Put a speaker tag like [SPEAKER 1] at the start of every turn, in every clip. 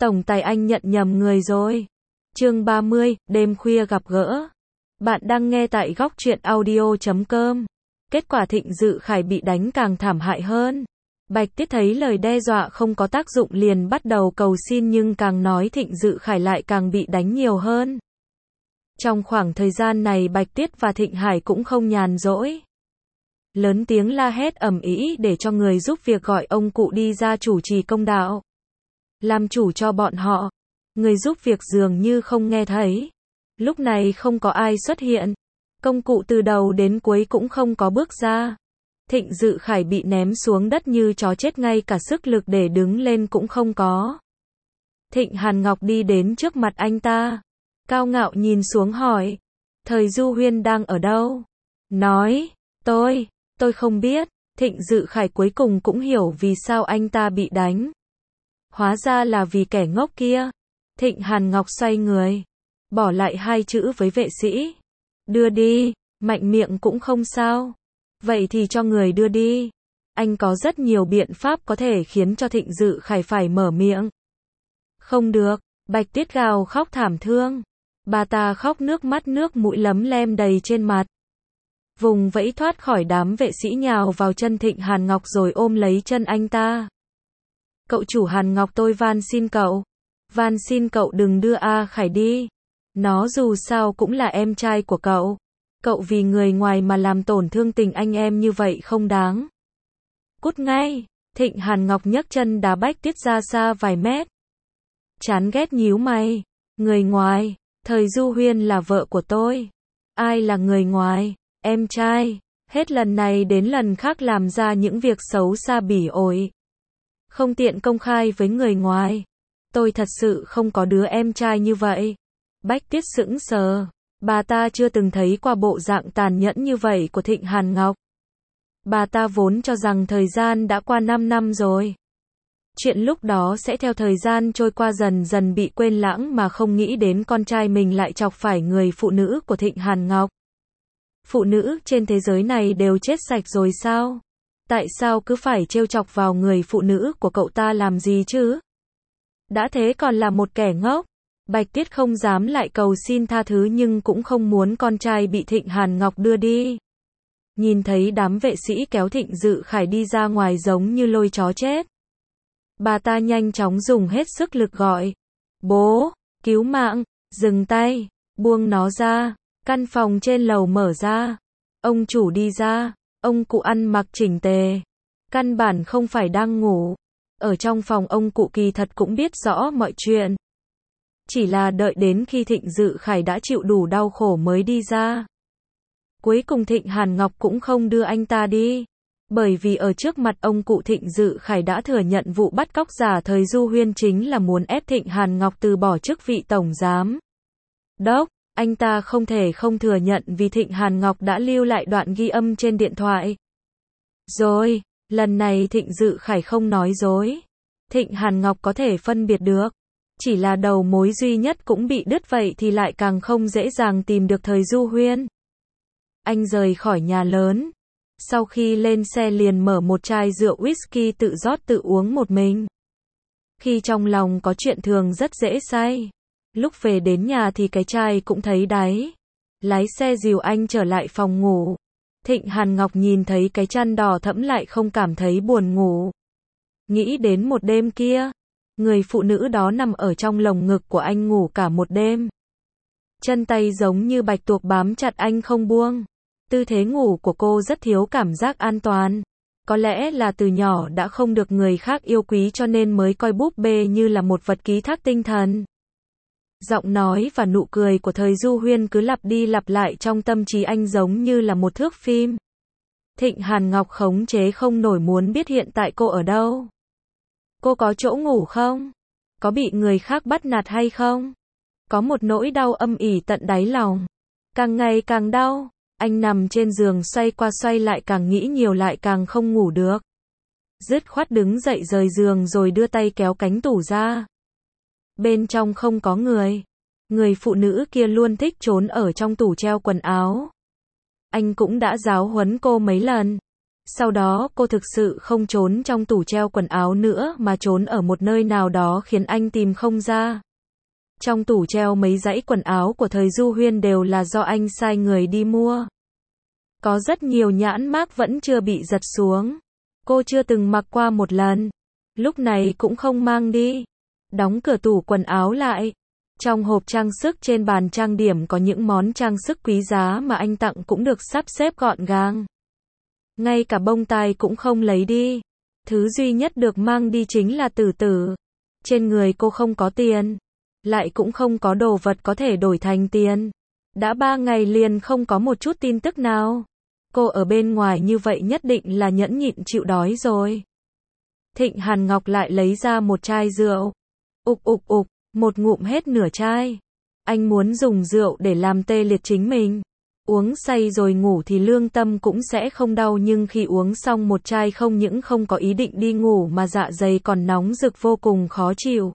[SPEAKER 1] Tổng tài anh nhận nhầm người rồi. Chương 30, đêm khuya gặp gỡ. Bạn đang nghe tại góc truyện audio.com. Kết quả Thịnh Dự Khải bị đánh càng thảm hại hơn. Bạch Tiết thấy lời đe dọa không có tác dụng liền bắt đầu cầu xin, nhưng càng nói Thịnh Dự Khải lại càng bị đánh nhiều hơn. Trong khoảng thời gian này Bạch Tiết và Thịnh Hải cũng không nhàn rỗi. Lớn tiếng la hét ầm ĩ để cho người giúp việc gọi ông cụ đi ra chủ trì công đạo. Làm chủ cho bọn họ. Người giúp việc dường như không nghe thấy. Lúc này không có ai xuất hiện. Công cụ từ đầu đến cuối cũng không có bước ra. Thịnh Dự Khải bị ném xuống đất như chó chết, ngay cả sức lực để đứng lên cũng không có. Thịnh Hàn Ngọc đi đến trước mặt anh ta. Cao ngạo nhìn xuống hỏi. Thời Du Huyên đang ở đâu? Nói. Tôi không biết. Thịnh Dự Khải cuối cùng cũng hiểu vì sao anh ta bị đánh. Hóa ra là vì kẻ ngốc kia. Thịnh Hàn Ngọc xoay người. Bỏ lại hai chữ với vệ sĩ. Đưa đi. Mạnh miệng cũng không sao. Vậy thì cho người đưa đi. Anh có rất nhiều biện pháp có thể khiến cho Thịnh Dự Khải phải mở miệng. Không được. Bạch Tiết gào khóc thảm thương. Bà ta khóc nước mắt nước mũi lấm lem đầy trên mặt. Vùng vẫy thoát khỏi đám vệ sĩ nhào vào chân Thịnh Hàn Ngọc rồi ôm lấy chân anh ta. Cậu chủ Hàn Ngọc, tôi van xin cậu đừng đưa A Khải đi. Nó dù sao cũng là em trai của cậu. Cậu vì người ngoài mà làm tổn thương tình anh em như vậy không đáng. Cút ngay. Thịnh Hàn Ngọc nhấc chân đá Bạch Tiết ra xa vài mét. Chán ghét nhíu mày. Người ngoài. Thời Du Huyên là vợ của tôi. Ai là người ngoài? Em trai. Hết lần này đến lần khác làm ra những việc xấu xa bỉ ổi. Không tiện công khai với người ngoài. Tôi thật sự không có đứa em trai như vậy. Bạch Tiết sững sờ. Bà ta chưa từng thấy qua bộ dạng tàn nhẫn như vậy của Thịnh Hàn Ngọc. Bà ta vốn cho rằng thời gian đã qua 5 năm rồi. Chuyện lúc đó sẽ theo thời gian trôi qua dần dần bị quên lãng, mà không nghĩ đến con trai mình lại chọc phải người phụ nữ của Thịnh Hàn Ngọc. Phụ nữ trên thế giới này đều chết sạch rồi sao? Tại sao cứ phải trêu chọc vào người phụ nữ của cậu ta làm gì chứ? Đã thế còn là một kẻ ngốc. Bạch Tiết không dám lại cầu xin tha thứ, nhưng cũng không muốn con trai bị Thịnh Hàn Ngọc đưa đi. Nhìn thấy đám vệ sĩ kéo Thịnh Dự Khải đi ra ngoài giống như lôi chó chết. Bà ta nhanh chóng dùng hết sức lực gọi. Bố, cứu mạng, dừng tay, buông nó ra. Căn phòng trên lầu mở ra. Ông chủ đi ra. Ông cụ ăn mặc chỉnh tề. Căn bản không phải đang ngủ. Ở trong phòng ông cụ kỳ thật cũng biết rõ mọi chuyện. Chỉ là đợi đến khi Thịnh Dự Khải đã chịu đủ đau khổ mới đi ra. Cuối cùng Thịnh Hàn Ngọc cũng không đưa anh ta đi. Bởi vì ở trước mặt ông cụ Thịnh Dự Khải đã thừa nhận vụ bắt cóc giả Thời Du Huyên chính là muốn ép Thịnh Hàn Ngọc từ bỏ chức vị tổng giám đốc. Anh ta không thể không thừa nhận vì Thịnh Hàn Ngọc đã lưu lại đoạn ghi âm trên điện thoại. Rồi, lần này Thịnh Dự Khải không nói dối. Thịnh Hàn Ngọc có thể phân biệt được. Chỉ là đầu mối duy nhất cũng bị đứt, vậy thì lại càng không dễ dàng tìm được Thời Du Huyên. Anh rời khỏi nhà lớn. Sau khi lên xe liền mở một chai rượu whisky tự rót tự uống một mình. Khi trong lòng có chuyện thường rất dễ say. Lúc về đến nhà thì cái chai cũng thấy đáy. Lái xe dìu anh trở lại phòng ngủ. Thịnh Hàn Ngọc nhìn thấy cái chăn đỏ thẫm lại không cảm thấy buồn ngủ. Nghĩ đến một đêm kia, người phụ nữ đó nằm ở trong lồng ngực của anh ngủ cả một đêm. Chân tay giống như bạch tuộc bám chặt anh không buông. Tư thế ngủ của cô rất thiếu cảm giác an toàn. Có lẽ là từ nhỏ đã không được người khác yêu quý cho nên mới coi búp bê như là một vật ký thác tinh thần. Giọng nói và nụ cười của Thời Du Huyên cứ lặp đi lặp lại trong tâm trí anh giống như là một thước phim. Thịnh Hàn Ngọc khống chế không nổi muốn biết hiện tại cô ở đâu. Cô có chỗ ngủ không? Có bị người khác bắt nạt hay không? Có một nỗi đau âm ỉ tận đáy lòng. Càng ngày càng đau. Anh nằm trên giường xoay qua xoay lại, càng nghĩ nhiều lại càng không ngủ được. Dứt khoát đứng dậy rời giường rồi đưa tay kéo cánh tủ ra. Bên trong không có người. Người phụ nữ kia luôn thích trốn ở trong tủ treo quần áo. Anh cũng đã giáo huấn cô mấy lần. Sau đó cô thực sự không trốn trong tủ treo quần áo nữa mà trốn ở một nơi nào đó khiến anh tìm không ra. Trong tủ treo mấy dãy quần áo của thời Du Huyên đều là do anh sai người đi mua. Có rất nhiều nhãn mác vẫn chưa bị giật xuống. Cô chưa từng mặc qua một lần. Lúc này cũng không mang đi. Đóng cửa tủ quần áo lại. Trong hộp trang sức trên bàn trang điểm có những món trang sức quý giá mà anh tặng cũng được sắp xếp gọn gàng. Ngay cả bông tai cũng không lấy đi. Thứ duy nhất được mang đi chính là tử tử. Trên người cô không có tiền. Lại cũng không có đồ vật có thể đổi thành tiền. Đã 3 ngày liền không có một chút tin tức nào. Cô ở bên ngoài như vậy nhất định là nhẫn nhịn chịu đói rồi. Thịnh Hàn Ngọc lại lấy ra một chai rượu. Ục ục ục, một ngụm hết nửa chai. Anh muốn dùng rượu để làm tê liệt chính mình. Uống say rồi ngủ thì lương tâm cũng sẽ không đau, nhưng khi uống xong một chai không những không có ý định đi ngủ mà dạ dày còn nóng rực vô cùng khó chịu.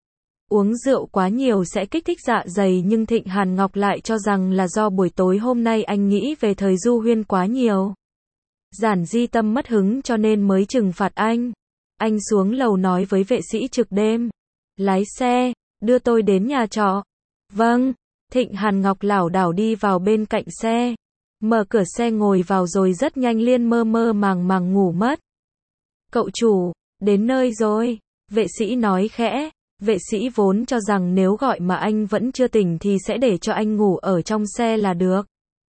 [SPEAKER 1] Uống rượu quá nhiều sẽ kích thích dạ dày, nhưng Thịnh Hàn Ngọc lại cho rằng là do buổi tối hôm nay anh nghĩ về thời Du Huyên quá nhiều. Giản Di Tâm mất hứng cho nên mới trừng phạt anh. Anh xuống lầu nói với vệ sĩ trực đêm. Lái xe, đưa tôi đến nhà trọ. Vâng. Thịnh Hàn Ngọc lảo đảo đi vào bên cạnh xe. Mở cửa xe ngồi vào rồi rất nhanh liền mơ mơ màng màng ngủ mất. Cậu chủ, đến nơi rồi. Vệ sĩ nói khẽ. Vệ sĩ vốn cho rằng nếu gọi mà anh vẫn chưa tỉnh thì sẽ để cho anh ngủ ở trong xe là được.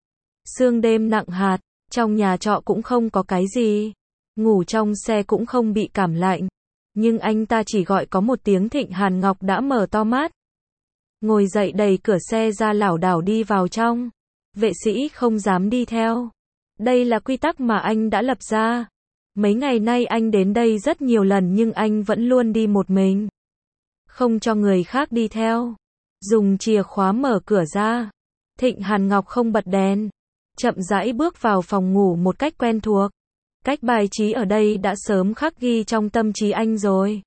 [SPEAKER 1] Sương đêm nặng hạt, trong nhà trọ cũng không có cái gì. Ngủ trong xe cũng không bị cảm lạnh. Nhưng anh ta chỉ gọi có một tiếng Thịnh Hàn Ngọc đã mở to mắt. Ngồi dậy đẩy cửa xe ra lảo đảo đi vào trong. Vệ sĩ không dám đi theo. Đây là quy tắc mà anh đã lập ra. Mấy ngày nay anh đến đây rất nhiều lần nhưng anh vẫn luôn đi một mình. Không cho người khác đi theo. Dùng chìa khóa mở cửa ra. Thịnh Hàn Ngọc không bật đèn. Chậm rãi bước vào phòng ngủ một cách quen thuộc. Cách bài trí ở đây đã sớm khắc ghi trong tâm trí anh rồi.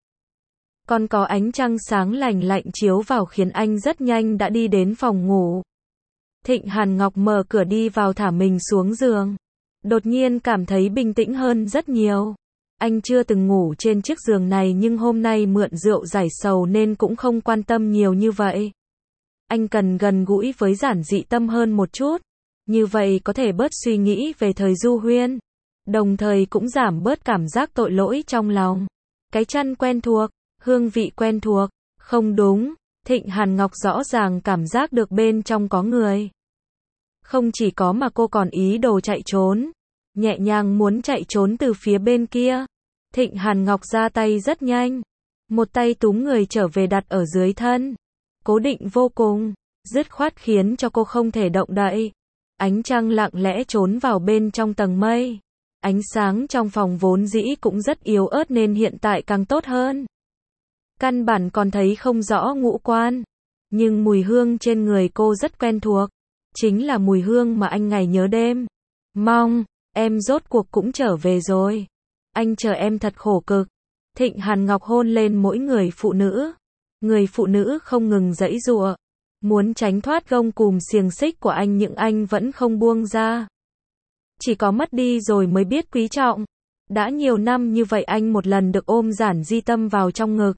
[SPEAKER 1] Còn có ánh trăng sáng lành lạnh chiếu vào khiến anh rất nhanh đã đi đến phòng ngủ. Thịnh Hàn Ngọc mở cửa đi vào thả mình xuống giường. Đột nhiên cảm thấy bình tĩnh hơn rất nhiều. Anh chưa từng ngủ trên chiếc giường này nhưng hôm nay mượn rượu giải sầu nên cũng không quan tâm nhiều như vậy. Anh cần gần gũi với Giản Dị Tâm hơn một chút. Như vậy có thể bớt suy nghĩ về thời Du Huyên. Đồng thời cũng giảm bớt cảm giác tội lỗi trong lòng. Cái chăn quen thuộc, hương vị quen thuộc. Không đúng, Thịnh Hàn Ngọc rõ ràng cảm giác được bên trong có người. Không chỉ có mà cô còn ý đồ chạy trốn. Nhẹ nhàng muốn chạy trốn từ phía bên kia. Thịnh Hàn Ngọc ra tay rất nhanh. Một tay túm người trở về đặt ở dưới thân. Cố định vô cùng, dứt khoát khiến cho cô không thể động đậy. Ánh trăng lặng lẽ trốn vào bên trong tầng mây. Ánh sáng trong phòng vốn dĩ cũng rất yếu ớt nên hiện tại càng tốt hơn. Căn bản còn thấy không rõ ngũ quan. Nhưng mùi hương trên người cô rất quen thuộc. Chính là mùi hương mà anh ngày nhớ đêm. Mong, em rốt cuộc cũng trở về rồi. Anh chờ em thật khổ cực. Thịnh Hàn Ngọc hôn lên mỗi người phụ nữ. Người phụ nữ không ngừng giãy giụa. Muốn tránh thoát gông cùm xiềng xích của anh nhưng anh vẫn không buông ra. Chỉ có mất đi rồi mới biết quý trọng. Đã nhiều năm như vậy anh một lần được ôm Giản Di Tâm vào trong ngực.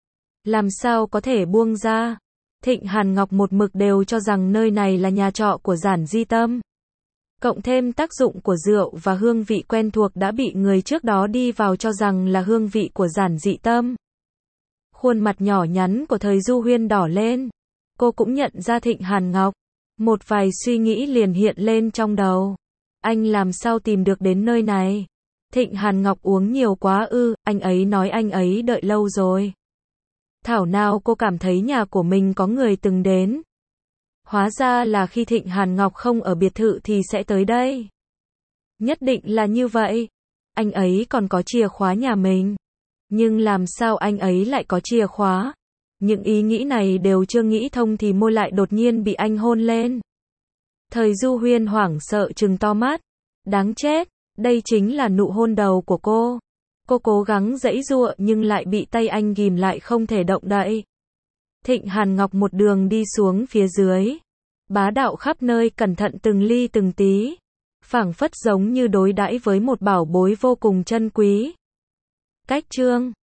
[SPEAKER 1] Làm sao có thể buông ra? Thịnh Hàn Ngọc một mực đều cho rằng nơi này là nhà trọ của Giản Di Tâm. Cộng thêm tác dụng của rượu và hương vị quen thuộc đã bị người trước đó đi vào cho rằng là hương vị của Giản Dị Tâm. Khuôn mặt nhỏ nhắn của thời Du Huyên đỏ lên. Cô cũng nhận ra Thịnh Hàn Ngọc. Một vài suy nghĩ liền hiện lên trong đầu. Anh làm sao tìm được đến nơi này? Thịnh Hàn Ngọc uống nhiều quá ư, anh ấy nói anh ấy đợi lâu rồi. Thảo nào cô cảm thấy nhà của mình có người từng đến. Hóa ra là khi Thịnh Hàn Ngọc không ở biệt thự thì sẽ tới đây. Nhất định là như vậy. Anh ấy còn có chìa khóa nhà mình. Nhưng làm sao anh ấy lại có chìa khóa? Những ý nghĩ này đều chưa nghĩ thông thì môi lại đột nhiên bị anh hôn lên. Thời Du Huyên hoảng sợ trừng to mắt. Đáng chết, đây chính là nụ hôn đầu của cô. Cô cố gắng giãy giụa nhưng lại bị tay anh ghìm lại không thể động đậy. Thịnh Hàn Ngọc một đường đi xuống phía dưới. Bá đạo khắp nơi, cẩn thận từng ly từng tí. phảng phất giống như đối đãi với một bảo bối vô cùng chân quý. Cách chương